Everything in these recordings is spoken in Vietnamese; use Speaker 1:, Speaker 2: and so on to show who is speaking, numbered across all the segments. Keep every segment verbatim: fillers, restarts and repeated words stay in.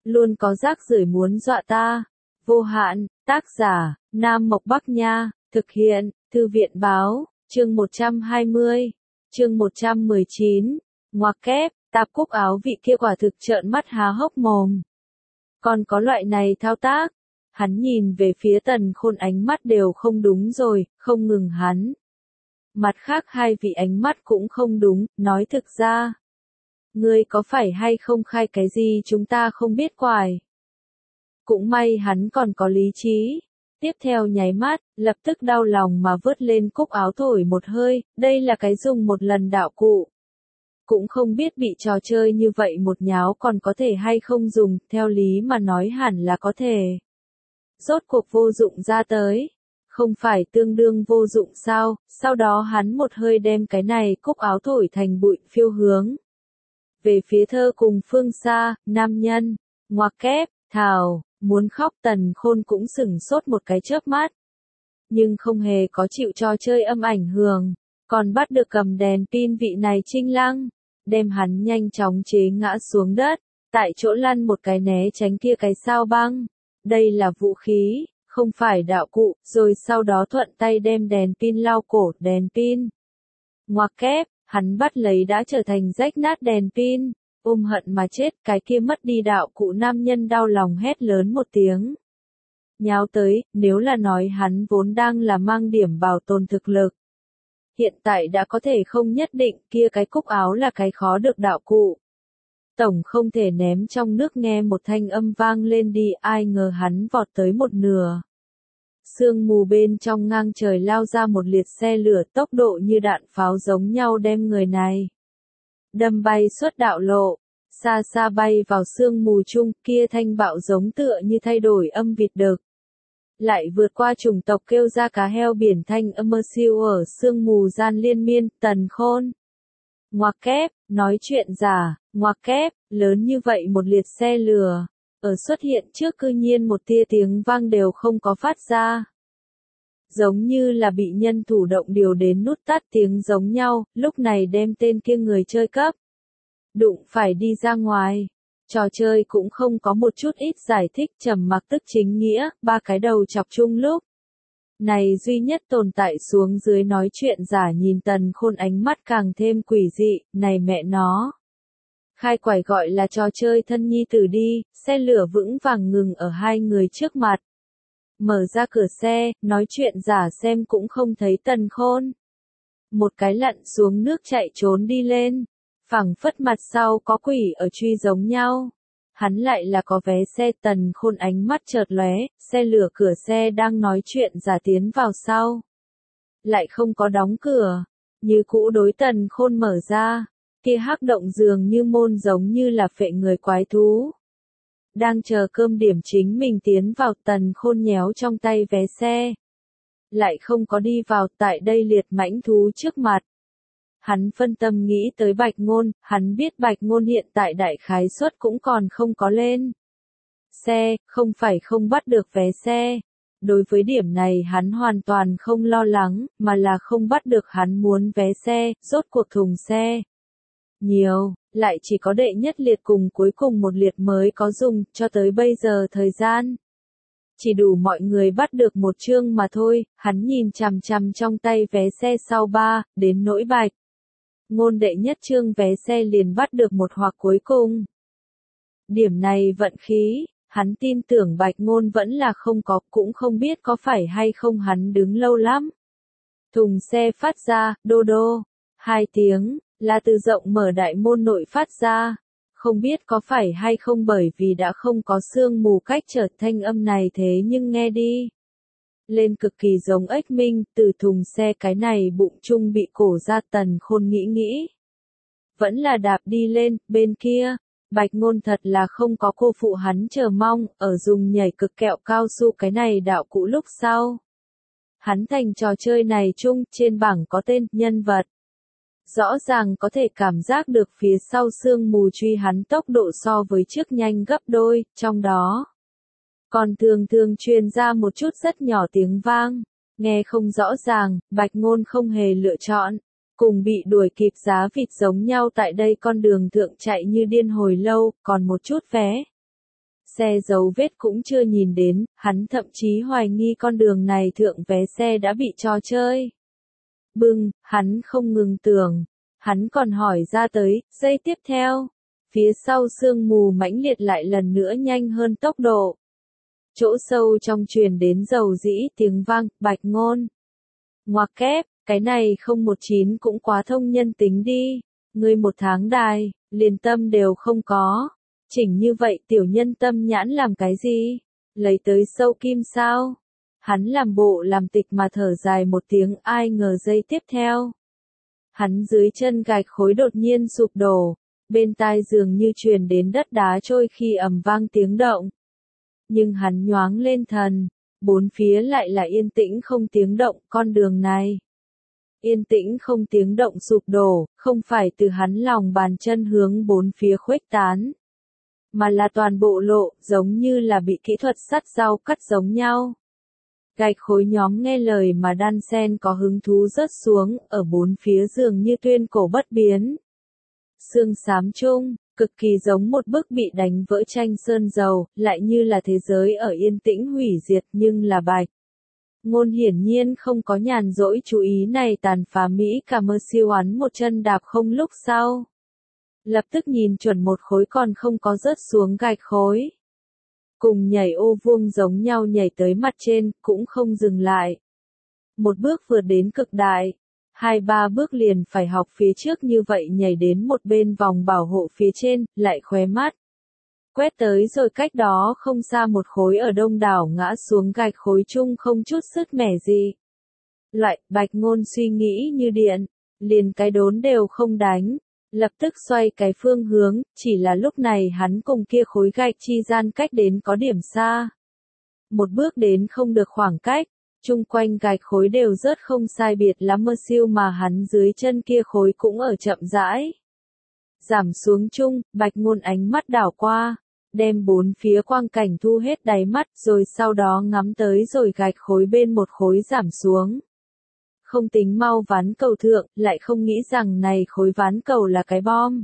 Speaker 1: luôn có rác rưởi muốn dọa ta. Vô hạn, tác giả, Nam Mộc Bắc Nha, thực hiện, Thư viện Báo, chương một trăm hai mươi, chương một trăm mười chín, ngoặc kép, tạp cúc áo vị kia quả thực trợn mắt há hốc mồm. Còn có loại này thao tác, hắn nhìn về phía Tần Khôn ánh mắt đều không đúng rồi, không ngừng hắn. Mặt khác hai vị ánh mắt cũng không đúng, nói thực ra. Ngươi có phải hay không khai cái gì chúng ta không biết quài. Cũng may hắn còn có lý trí. Tiếp theo nháy mắt, lập tức đau lòng mà vớt lên cúc áo thổi một hơi, đây là cái dùng một lần đạo cụ. Cũng không biết bị trò chơi như vậy một nháo còn có thể hay không dùng, theo lý mà nói hẳn là có thể. Rốt cuộc vô dụng ra tới. Không phải tương đương vô dụng sao, sau đó hắn một hơi đem cái này cúc áo thổi thành bụi phiêu hướng. Về phía thơ cùng phương xa, nam nhân, ngoặc kép, thảo, muốn khóc Tần Khôn cũng sửng sốt một cái chớp mắt. Nhưng không hề có chịu trò chơi âm ảnh hưởng, còn bắt được cầm đèn pin vị này Trinh Lăng, đem hắn nhanh chóng chế ngã xuống đất, tại chỗ lăn một cái né tránh kia cái sao băng. Đây là vũ khí, không phải đạo cụ, rồi sau đó thuận tay đem đèn pin lau cổ đèn pin. Ngoặc kép, hắn bắt lấy đã trở thành rách nát đèn pin, ôm hận mà chết, cái kia mất đi đạo cụ nam nhân đau lòng hét lớn một tiếng. Nháo tới, nếu là nói hắn vốn đang là mang điểm bảo tồn thực lực. Hiện tại đã có thể không nhất định, kia cái cúc áo là cái khó được đạo cụ. Tổng không thể ném trong nước nghe một thanh âm vang lên đi, ai ngờ hắn vọt tới một nửa. Sương mù bên trong ngang trời lao ra một liệt xe lửa tốc độ như đạn pháo giống nhau đem người này. Đâm bay suốt đạo lộ, xa xa bay vào sương mù chung, kia thanh bạo giống tựa như thay đổi âm vịt đực. Lại vượt qua chủng tộc kêu ra cá heo biển thanh âm mơ siêu ở sương mù gian liên miên, Tần Khôn. Ngoặc kép, nói chuyện giả, ngoặc kép, lớn như vậy một liệt xe lửa, ở xuất hiện trước cư nhiên một tia tiếng vang đều không có phát ra. Giống như là bị nhân thủ động điều đến nút tắt tiếng giống nhau, lúc này đem tên kia người chơi cấp. Đụng phải đi ra ngoài. Trò chơi cũng không có một chút ít giải thích trầm mặc tức chính nghĩa, ba cái đầu chọc chung lúc. Này duy nhất tồn tại xuống dưới nói chuyện giả nhìn Tần Khôn ánh mắt càng thêm quỷ dị, này mẹ nó. Khai quải gọi là trò chơi thân nhi tử đi, xe lửa vững vàng ngừng ở hai người trước mặt. Mở ra cửa xe, nói chuyện giả xem cũng không thấy Tần Khôn. Một cái lặn xuống nước chạy trốn đi lên, phẳng phất mặt sau có quỷ ở truy giống nhau. Hắn lại là có vé xe. Tần Khôn ánh mắt chợt lóe, xe lửa cửa xe đang nói chuyện giả tiến vào sau. Lại không có đóng cửa, như cũ đối Tần Khôn mở ra, kia hắc động dường như môn giống như là phệ người quái thú. Đang chờ cơm điểm chính mình tiến vào, Tần Khôn nhéo trong tay vé xe. Lại không có đi vào, tại đây liệt mãnh thú trước mặt. Hắn phân tâm nghĩ tới Bạch Ngôn, hắn biết Bạch Ngôn hiện tại đại khái suất cũng còn không có lên xe, không phải không bắt được vé xe. Đối với điểm này hắn hoàn toàn không lo lắng, mà là không bắt được hắn muốn vé xe, rốt cuộc thùng xe. Nhiều, lại chỉ có đệ nhất liệt cùng cuối cùng một liệt mới có dùng, cho tới bây giờ thời gian. Chỉ đủ mọi người bắt được một chương mà thôi, hắn nhìn chằm chằm trong tay vé xe sau ba, đến nỗi Bạch Ngôn đệ nhất chương vé xe liền bắt được một hoặc cuối cùng. Điểm này vận khí, hắn tin tưởng Bạch Ngôn vẫn là không có, cũng không biết có phải hay không hắn đứng lâu lắm. Thùng xe phát ra, đô đô, hai tiếng, là từ rộng mở đại môn nội phát ra. Không biết có phải hay không bởi vì đã không có sương mù cách trở thanh âm này thế nhưng nghe đi. Lên cực kỳ giống ếch minh, từ thùng xe cái này bụng chung bị cổ ra. Tần Khôn nghĩ nghĩ. Vẫn là đạp đi lên, bên kia, Bạch Ngôn thật là không có cô phụ hắn chờ mong, ở dùng nhảy cực kẹo cao su cái này đạo cụ lúc sau. Hắn thành trò chơi này chung, trên bảng có tên, nhân vật. Rõ ràng có thể cảm giác được phía sau sương mù truy hắn tốc độ so với trước nhanh gấp đôi, trong đó. Còn thường thường truyền ra một chút rất nhỏ tiếng vang, nghe không rõ ràng, Bạch Ngôn không hề lựa chọn, cùng bị đuổi kịp giá vịt giống nhau tại đây con đường thượng chạy như điên hồi lâu, còn một chút vé xe dấu vết cũng chưa nhìn đến, hắn thậm chí hoài nghi con đường này thượng vé xe đã bị trò chơi. Bưng, hắn không ngừng tưởng, hắn còn hỏi ra tới, giây tiếp theo, phía sau sương mù mãnh liệt lại lần nữa nhanh hơn tốc độ. Chỗ sâu trong truyền đến dầu dĩ tiếng vang, Bạch Ngôn. Ngoặc kép, cái này không một chín cũng quá thông nhân tính đi, ngươi một tháng đài, liền tâm đều không có. Chỉnh như vậy tiểu nhân tâm nhãn làm cái gì? Lấy tới sâu kim sao? Hắn làm bộ làm tịch mà thở dài một tiếng, ai ngờ giây tiếp theo. Hắn dưới chân gạch khối đột nhiên sụp đổ, bên tai dường như truyền đến đất đá trôi khi ầm vang tiếng động. Nhưng hắn nhoáng lên thần, bốn phía lại là yên tĩnh không tiếng động, con đường này. Yên tĩnh không tiếng động sụp đổ, không phải từ hắn lòng bàn chân hướng bốn phía khuếch tán, mà là toàn bộ lộ, giống như là bị kỹ thuật sắt dao cắt giống nhau. Gạch khối nhóm nghe lời mà đan sen có hứng thú rớt xuống, ở bốn phía dường như tuyên cổ bất biến. Sương xám chung, cực kỳ giống một bức bị đánh vỡ tranh sơn dầu, lại như là thế giới ở yên tĩnh hủy diệt nhưng là Bạch Ngôn hiển nhiên không có nhàn rỗi chú ý này tàn phá Mỹ cả mơ siêu hắn một chân đạp không lúc sau. Lập tức nhìn chuẩn một khối còn không có rớt xuống gạch khối. Cùng nhảy ô vuông giống nhau nhảy tới mặt trên, cũng không dừng lại. Một bước vượt đến cực đại, hai ba bước liền phải học phía trước như vậy nhảy đến một bên vòng bảo hộ phía trên, lại khóe mắt. Quét tới rồi cách đó không xa một khối ở đông đảo ngã xuống gạch khối chung không chút sứt mẻ gì. Loại, Bạch Ngôn suy nghĩ như điện, liền cái đốn đều không đánh. Lập tức xoay cái phương hướng, chỉ là lúc này hắn cùng kia khối gạch chi gian cách đến có điểm xa. Một bước đến không được khoảng cách, chung quanh gạch khối đều rớt không sai biệt lắm mơ siêu mà hắn dưới chân kia khối cũng ở chậm rãi. Giảm xuống chung, Bạch Ngôn ánh mắt đảo qua, đem bốn phía quang cảnh thu hết đáy mắt rồi sau đó ngắm tới rồi gạch khối bên một khối giảm xuống. Không tính mau ván cầu thượng, lại không nghĩ rằng này khối ván cầu là cái bom.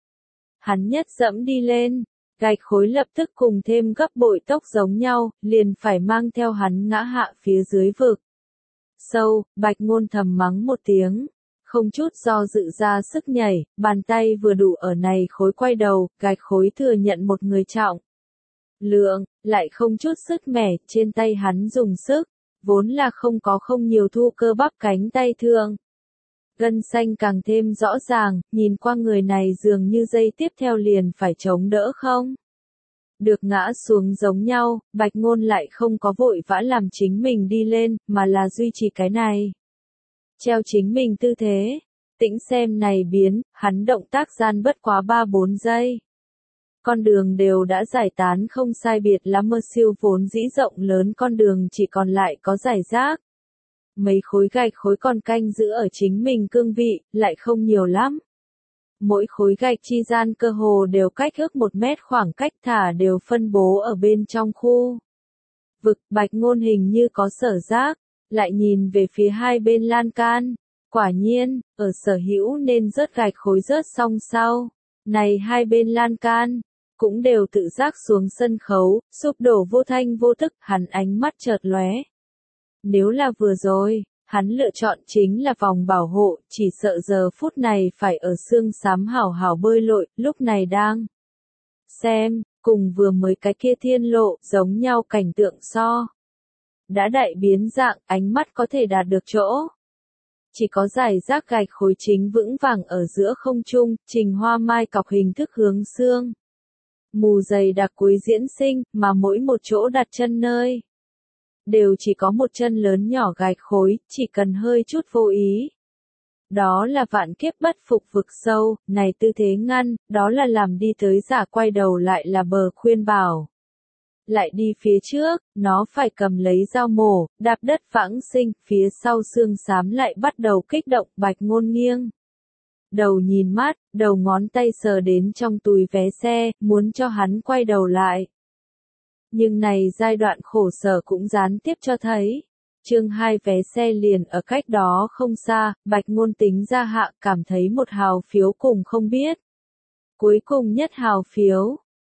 Speaker 1: Hắn nhất dẫm đi lên, gạch khối lập tức cùng thêm gấp bội tốc giống nhau, liền phải mang theo hắn ngã hạ phía dưới vực. Sâu, Bạch Ngôn thầm mắng một tiếng, không chút do dự ra sức nhảy, bàn tay vừa đủ ở này khối quay đầu, gạch khối thừa nhận một người trọng. Lượng, lại không chút sức mẻ, trên tay hắn dùng sức. Vốn là không có không nhiều thu cơ bắp cánh tay thương. Gân xanh càng thêm rõ ràng, nhìn qua người này dường như giây tiếp theo liền phải chống đỡ không. Được ngã xuống giống nhau, Bạch Ngôn lại không có vội vã làm chính mình đi lên, mà là duy trì cái này. Treo chính mình tư thế, tĩnh xem này biến, hắn động tác gian bất quá ba bốn giây. Con đường đều đã giải tán không sai biệt lắm mơ siêu vốn dĩ rộng lớn con đường chỉ còn lại có giải rác. Mấy khối gạch khối còn canh giữ ở chính mình cương vị, lại không nhiều lắm. Mỗi khối gạch chi gian cơ hồ đều cách ước một mét khoảng cách thả đều phân bố ở bên trong khu. Vực, Bạch Ngôn hình như có sở giác, lại nhìn về phía hai bên lan can. Quả nhiên, ở sở hữu nên rớt gạch khối rớt xong sau. Này hai bên lan can, cũng đều tự giác xuống sân khấu, sụp đổ vô thanh vô thức, hắn ánh mắt chợt lóe. Nếu là vừa rồi, hắn lựa chọn chính là vòng bảo hộ, chỉ sợ giờ phút này phải ở xương xám hảo hảo bơi lội, lúc này đang xem, cùng vừa mới cái kia thiên lộ, giống nhau cảnh tượng so. Đã đại biến dạng, ánh mắt có thể đạt được chỗ. Chỉ có giải rác gạch khối chính vững vàng ở giữa không trung, trình hoa mai cọc hình thức hướng xương. Mù dày đặc cuối diễn sinh, mà mỗi một chỗ đặt chân nơi. Đều chỉ có một chân lớn nhỏ gạch khối, chỉ cần hơi chút vô ý. Đó là vạn kiếp bất phục vực sâu, này tư thế ngăn, đó là làm đi tới giả quay đầu lại là bờ khuyên bảo. Lại đi phía trước, nó phải cầm lấy dao mổ, đạp đất vãng sinh, phía sau xương xám lại bắt đầu kích động, Bạch Ngôn nghiêng. Đầu nhìn mắt, đầu ngón tay sờ đến trong túi vé xe, muốn cho hắn quay đầu lại. Nhưng này giai đoạn khổ sở cũng gián tiếp cho thấy. Chương hai vé xe liền ở cách đó không xa, Bạch Ngôn tính ra hạ cảm thấy một hào phiếu cùng không biết. Cuối cùng nhất hào phiếu,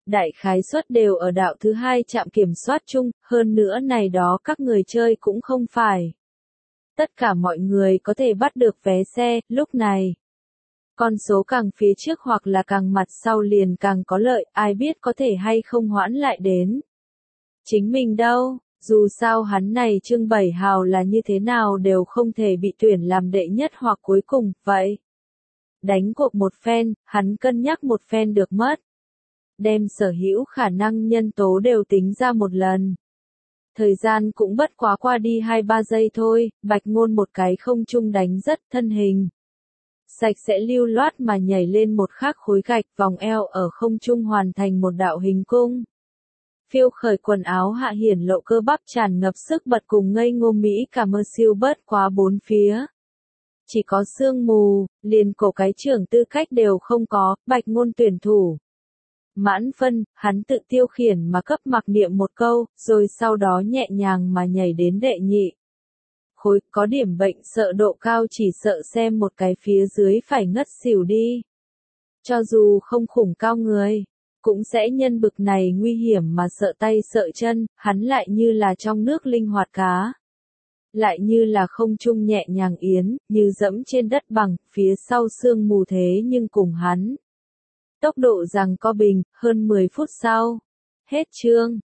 Speaker 1: Đại khái suất đều ở đạo thứ hai trạm kiểm soát chung, hơn nữa này đó các người chơi cũng không phải. Tất cả mọi người có thể bắt được vé xe, lúc này. Con số càng phía trước hoặc là càng mặt sau liền càng có lợi, ai biết có thể hay không hoãn lại đến. Chính mình đâu, dù sao hắn này Trương Bảy Hào là như thế nào đều không thể bị tuyển làm đệ nhất hoặc cuối cùng, vậy. Đánh cuộc một phen, hắn cân nhắc một phen được mất. Đem sở hữu khả năng nhân tố đều tính ra một lần. Thời gian cũng bất quá qua đi hai ba giây thôi, Bạch Ngôn một cái không trung đánh rất thân hình. Sạch sẽ lưu loát mà nhảy lên một khắc khối gạch vòng eo ở không trung hoàn thành một đạo hình cung. Phiêu khởi quần áo hạ hiển lộ cơ bắp tràn ngập sức bật cùng ngây ngô Mỹ cả mơ siêu bớt quá bốn phía. Chỉ có sương mù, liền cổ cái trưởng tư cách đều không có, Bạch Ngôn tuyển thủ. Mãn phân, hắn tự tiêu khiển mà cấp mặc niệm một câu, rồi sau đó nhẹ nhàng mà nhảy đến đệ nhị. Khối có điểm bệnh sợ độ cao chỉ sợ xem một cái phía dưới phải ngất xỉu đi. Cho dù không khủng cao người, cũng sẽ nhân bực này nguy hiểm mà sợ tay sợ chân, hắn lại như là trong nước linh hoạt cá. Lại như là không trung nhẹ nhàng yến, như dẫm trên đất bằng, phía sau sương mù thế nhưng cùng hắn. Tốc độ rằng co bình, hơn mười phút sau. Hết chương.